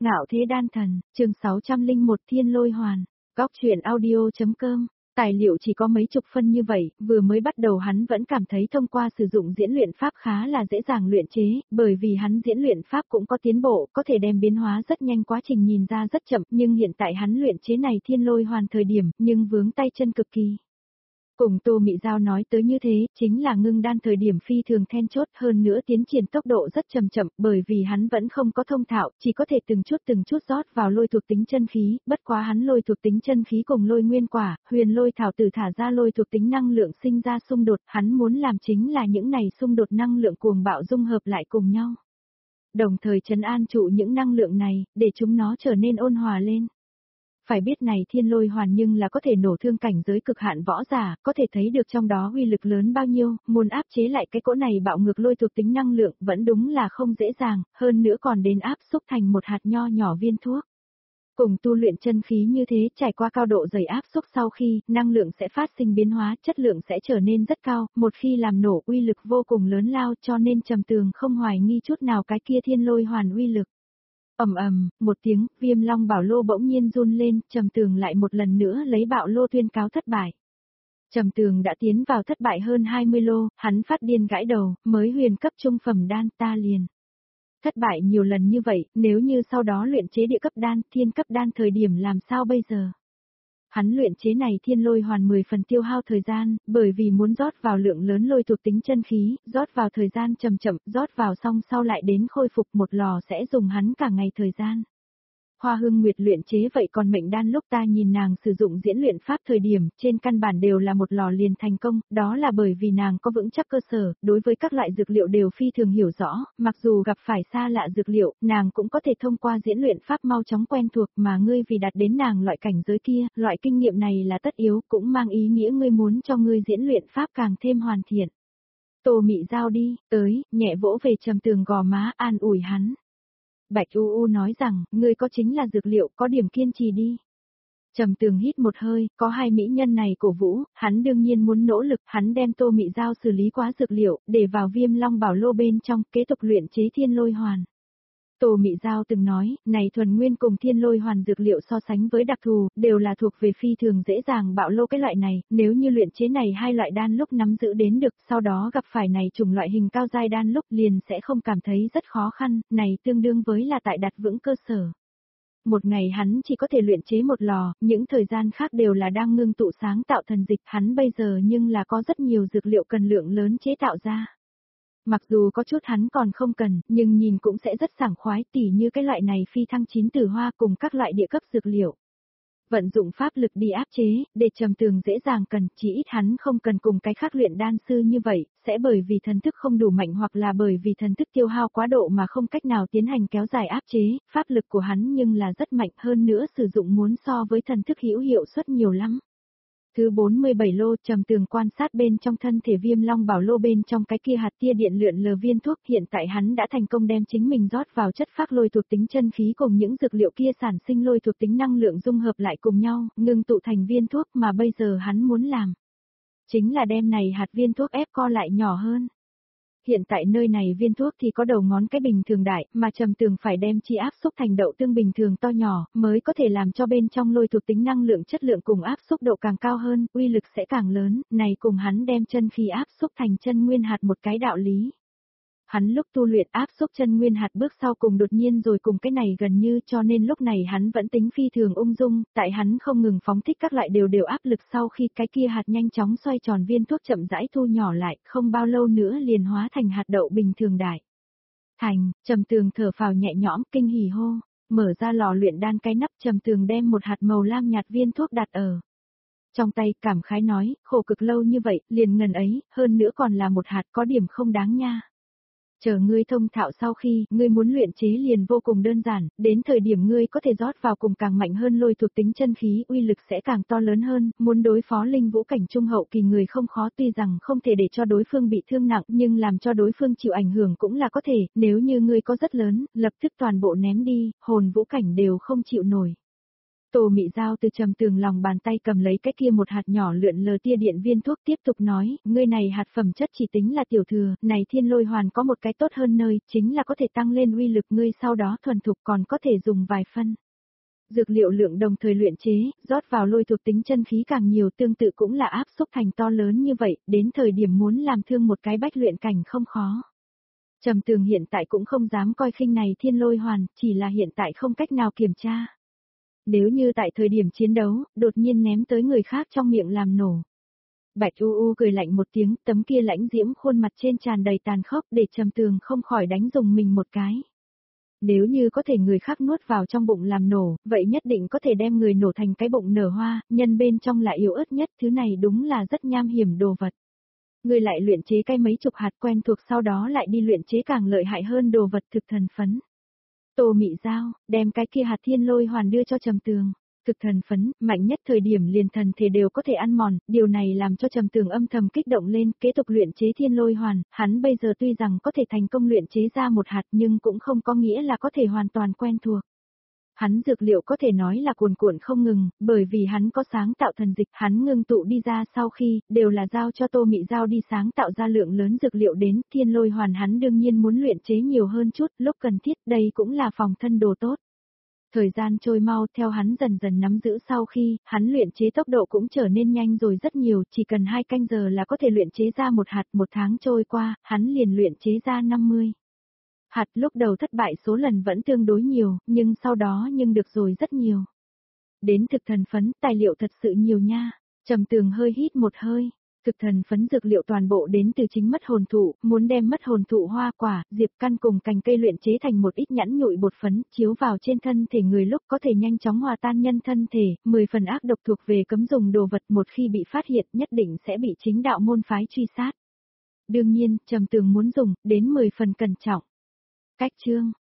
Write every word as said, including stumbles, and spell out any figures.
Ngạo thế đan thần, chương sáu trăm lẻ một Thiên Lôi Hoàn, góc truyện audio.com. Tài liệu chỉ có mấy chục phân như vậy, vừa mới bắt đầu hắn vẫn cảm thấy thông qua sử dụng diễn luyện pháp khá là dễ dàng luyện chế, bởi vì hắn diễn luyện pháp cũng có tiến bộ, có thể đem biến hóa rất nhanh, quá trình nhìn ra rất chậm, nhưng hiện tại hắn luyện chế này Thiên Lôi Hoàn thời điểm, nhưng vướng tay chân cực kỳ. Cùng Tô Mị Giao nói tới như thế, chính là ngưng đan thời điểm phi thường then chốt, hơn nữa tiến triển tốc độ rất chậm chậm, bởi vì hắn vẫn không có thông thạo, chỉ có thể từng chút từng chút rót vào lôi thuộc tính chân khí, bất quá hắn lôi thuộc tính chân khí cùng lôi nguyên quả, huyền lôi thảo tử thả ra lôi thuộc tính năng lượng sinh ra xung đột, hắn muốn làm chính là những này xung đột năng lượng cuồng bạo dung hợp lại cùng nhau. Đồng thời trấn an trụ những năng lượng này, để chúng nó trở nên ôn hòa lên. Phải biết này Thiên Lôi Hoàn nhưng là có thể nổ thương cảnh giới cực hạn võ giả, có thể thấy được trong đó uy lực lớn bao nhiêu, muốn áp chế lại cái cỗ này bạo ngược lôi thuộc tính năng lượng vẫn đúng là không dễ dàng, hơn nữa còn đến áp xúc thành một hạt nho nhỏ viên thuốc. Cùng tu luyện chân khí như thế, trải qua cao độ dày áp xúc sau khi, năng lượng sẽ phát sinh biến hóa, chất lượng sẽ trở nên rất cao, một khi làm nổ uy lực vô cùng lớn lao, cho nên Trầm Tường không hoài nghi chút nào cái kia Thiên Lôi Hoàn uy lực. Ầm ầm, một tiếng, Viêm Long Bảo Lô bỗng nhiên run lên, Trầm Tường lại một lần nữa lấy Bạo Lô tuyên cáo thất bại. Trầm Tường đã tiến vào thất bại hơn hai mươi lô, hắn phát điên gãi đầu, mới huyền cấp trung phẩm đan ta liền. Thất bại nhiều lần như vậy, nếu như sau đó luyện chế địa cấp đan, thiên cấp đan thời điểm làm sao bây giờ? Hắn luyện chế này Thiên Lôi Hoàn mười phần tiêu hao thời gian, bởi vì muốn rót vào lượng lớn lôi thuộc tính chân khí, rót vào thời gian chậm chậm, rót vào xong sau lại đến khôi phục một lò sẽ dùng hắn cả ngày thời gian. Hoa Hưng Nguyệt luyện chế vậy còn mệnh đan lúc ta nhìn nàng sử dụng diễn luyện pháp thời điểm, trên căn bản đều là một lò liền thành công, đó là bởi vì nàng có vững chắc cơ sở, đối với các loại dược liệu đều phi thường hiểu rõ, mặc dù gặp phải xa lạ dược liệu, nàng cũng có thể thông qua diễn luyện pháp mau chóng quen thuộc, mà ngươi vì đạt đến nàng loại cảnh giới kia, loại kinh nghiệm này là tất yếu, cũng mang ý nghĩa ngươi muốn cho ngươi diễn luyện pháp càng thêm hoàn thiện. Tô Mị Giao đi, tới, nhẹ vỗ về Trầm Tường gò má an ủi hắn. Bạch U U nói rằng, ngươi có chính là dược liệu, có điểm kiên trì đi. Trầm Tường hít một hơi, có hai mỹ nhân này cổ vũ, hắn đương nhiên muốn nỗ lực, hắn đem Tô Mị Giao xử lý quá dược liệu, để vào Viêm Long Bảo Lô bên trong, kế tục luyện chế Thiên Lôi Hoàn. Tô Mị Giao từng nói, này thuần nguyên cùng Thiên Lôi Hoàn dược liệu so sánh với đặc thù, đều là thuộc về phi thường dễ dàng bạo lô cái loại này, nếu như luyện chế này hai loại đan lúc nắm giữ đến được, sau đó gặp phải này chủng loại hình cao giai đan lúc liền sẽ không cảm thấy rất khó khăn, này tương đương với là tại đặt vững cơ sở. Một ngày hắn chỉ có thể luyện chế một lò, những thời gian khác đều là đang ngưng tụ sáng tạo thần dịch, hắn bây giờ nhưng là có rất nhiều dược liệu cần lượng lớn chế tạo ra. Mặc dù có chút hắn còn không cần, nhưng nhìn cũng sẽ rất sảng khoái, tỉ như cái loại này phi thăng chín tử hoa cùng các loại địa cấp dược liệu. Vận dụng pháp lực đi áp chế, để Trầm Tường dễ dàng cần, chỉ ít hắn không cần cùng cái khác luyện đan sư như vậy, sẽ bởi vì thần thức không đủ mạnh hoặc là bởi vì thần thức tiêu hao quá độ mà không cách nào tiến hành kéo dài áp chế, pháp lực của hắn nhưng là rất mạnh, hơn nữa sử dụng muốn so với thần thức hữu hiệu suất nhiều lắm. Thứ bốn mươi bảy lô, Trầm Tường quan sát bên trong thân thể Viêm Long Bảo Lô bên trong cái kia hạt tia điện lượn lờ viên thuốc, hiện tại hắn đã thành công đem chính mình rót vào chất phác lôi thuộc tính chân khí cùng những dược liệu kia sản sinh lôi thuộc tính năng lượng dung hợp lại cùng nhau, ngưng tụ thành viên thuốc mà bây giờ hắn muốn làm. Chính là đem này hạt viên thuốc ép co lại nhỏ hơn. Hiện tại nơi này viên thuốc thì có đầu ngón cái bình thường đại, mà Trầm Tường phải đem chi áp xúc thành đậu tương bình thường to nhỏ, mới có thể làm cho bên trong lôi thuộc tính năng lượng chất lượng cùng áp xúc độ càng cao hơn, uy lực sẽ càng lớn, này cùng hắn đem chân khí áp xúc thành chân nguyên hạt một cái đạo lý. Hắn lúc tu luyện áp xúc chân nguyên hạt bước sau cùng đột nhiên rồi cùng cái này gần như, cho nên lúc này hắn vẫn tính phi thường ung dung, tại hắn không ngừng phóng thích các loại đều đều áp lực sau khi cái kia hạt nhanh chóng xoay tròn viên thuốc chậm rãi thu nhỏ lại, không bao lâu nữa liền hóa thành hạt đậu bình thường đại. Thành, Trầm Tường thở phào nhẹ nhõm, kinh hỉ hô, mở ra lò luyện đan cái nắp, Trầm Tường đem một hạt màu lam nhạt viên thuốc đặt ở trong tay, cảm khái nói, khổ cực lâu như vậy, liền ngần ấy, hơn nữa còn là một hạt, có điểm không đáng nha. Chờ ngươi thông thạo sau khi, ngươi muốn luyện chế liền vô cùng đơn giản, đến thời điểm ngươi có thể rót vào cùng càng mạnh hơn lôi thuộc tính chân khí, uy lực sẽ càng to lớn hơn, muốn đối phó linh vũ cảnh trung hậu kỳ người không khó, tuy rằng không thể để cho đối phương bị thương nặng, nhưng làm cho đối phương chịu ảnh hưởng cũng là có thể, nếu như ngươi có rất lớn, lập tức toàn bộ ném đi, hồn vũ cảnh đều không chịu nổi. Tô Mị Giao từ Trầm Tường lòng bàn tay cầm lấy cái kia một hạt nhỏ lượn lờ tia điện viên thuốc tiếp tục nói, ngươi này hạt phẩm chất chỉ tính là tiểu thừa, này thiên lôi hoàn có một cái tốt hơn nơi, chính là có thể tăng lên uy lực ngươi sau đó thuần thục còn có thể dùng vài phân. Dược liệu lượng đồng thời luyện chế, rót vào lôi thuộc tính chân khí càng nhiều tương tự cũng là áp xúc thành to lớn như vậy, đến thời điểm muốn làm thương một cái bách luyện cảnh không khó. Trầm Tường hiện tại cũng không dám coi khinh này thiên lôi hoàn, chỉ là hiện tại không cách nào kiểm tra. Nếu như tại thời điểm chiến đấu, đột nhiên ném tới người khác trong miệng làm nổ. Bạch U U cười lạnh một tiếng, tấm kia lãnh diễm khuôn mặt trên tràn đầy tàn khốc để Trầm Tường không khỏi đánh dùng mình một cái. Nếu như có thể người khác nuốt vào trong bụng làm nổ, vậy nhất định có thể đem người nổ thành cái bụng nở hoa, nhân bên trong là yếu ớt nhất, thứ này đúng là rất nham hiểm đồ vật. Người lại luyện chế cái mấy chục hạt quen thuộc sau đó lại đi luyện chế càng lợi hại hơn đồ vật thực thần phấn. Tô Mị Giao, đem cái kia hạt thiên lôi hoàn đưa cho Trầm Tường. Thực thần phấn, mạnh nhất thời điểm liền thần thể đều có thể ăn mòn, điều này làm cho Trầm Tường âm thầm kích động lên, kế tục luyện chế thiên lôi hoàn, hắn bây giờ tuy rằng có thể thành công luyện chế ra một hạt nhưng cũng không có nghĩa là có thể hoàn toàn quen thuộc. Hắn dược liệu có thể nói là cuồn cuộn không ngừng, bởi vì hắn có sáng tạo thần dịch, hắn ngưng tụ đi ra sau khi, đều là giao cho Tô Mị Giao đi sáng tạo ra lượng lớn dược liệu đến, thiên lôi hoàn hắn đương nhiên muốn luyện chế nhiều hơn chút, lúc cần thiết, đây cũng là phòng thân đồ tốt. Thời gian trôi mau theo hắn dần dần nắm giữ sau khi, hắn luyện chế tốc độ cũng trở nên nhanh rồi rất nhiều, chỉ cần hai canh giờ là có thể luyện chế ra một hạt, một tháng trôi qua, hắn liền luyện chế ra năm mươi. Hạt lúc đầu thất bại số lần vẫn tương đối nhiều, nhưng sau đó nhưng được rồi rất nhiều. Đến thực thần phấn, tài liệu thật sự nhiều nha. Trầm Tường hơi hít một hơi. Thực thần phấn dược liệu toàn bộ đến từ chính mất hồn thụ, muốn đem mất hồn thụ hoa quả, diệp căn cùng cành cây luyện chế thành một ít nhẵn nhụi bột phấn, chiếu vào trên thân thể người lúc có thể nhanh chóng hòa tan nhân thân thể, mười phần ác độc thuộc về cấm dùng đồ vật một khi bị phát hiện nhất định sẽ bị chính đạo môn phái truy sát. Đương nhiên, Trầm Tường muốn dùng, đến mười phần cẩn trọng. Cách chương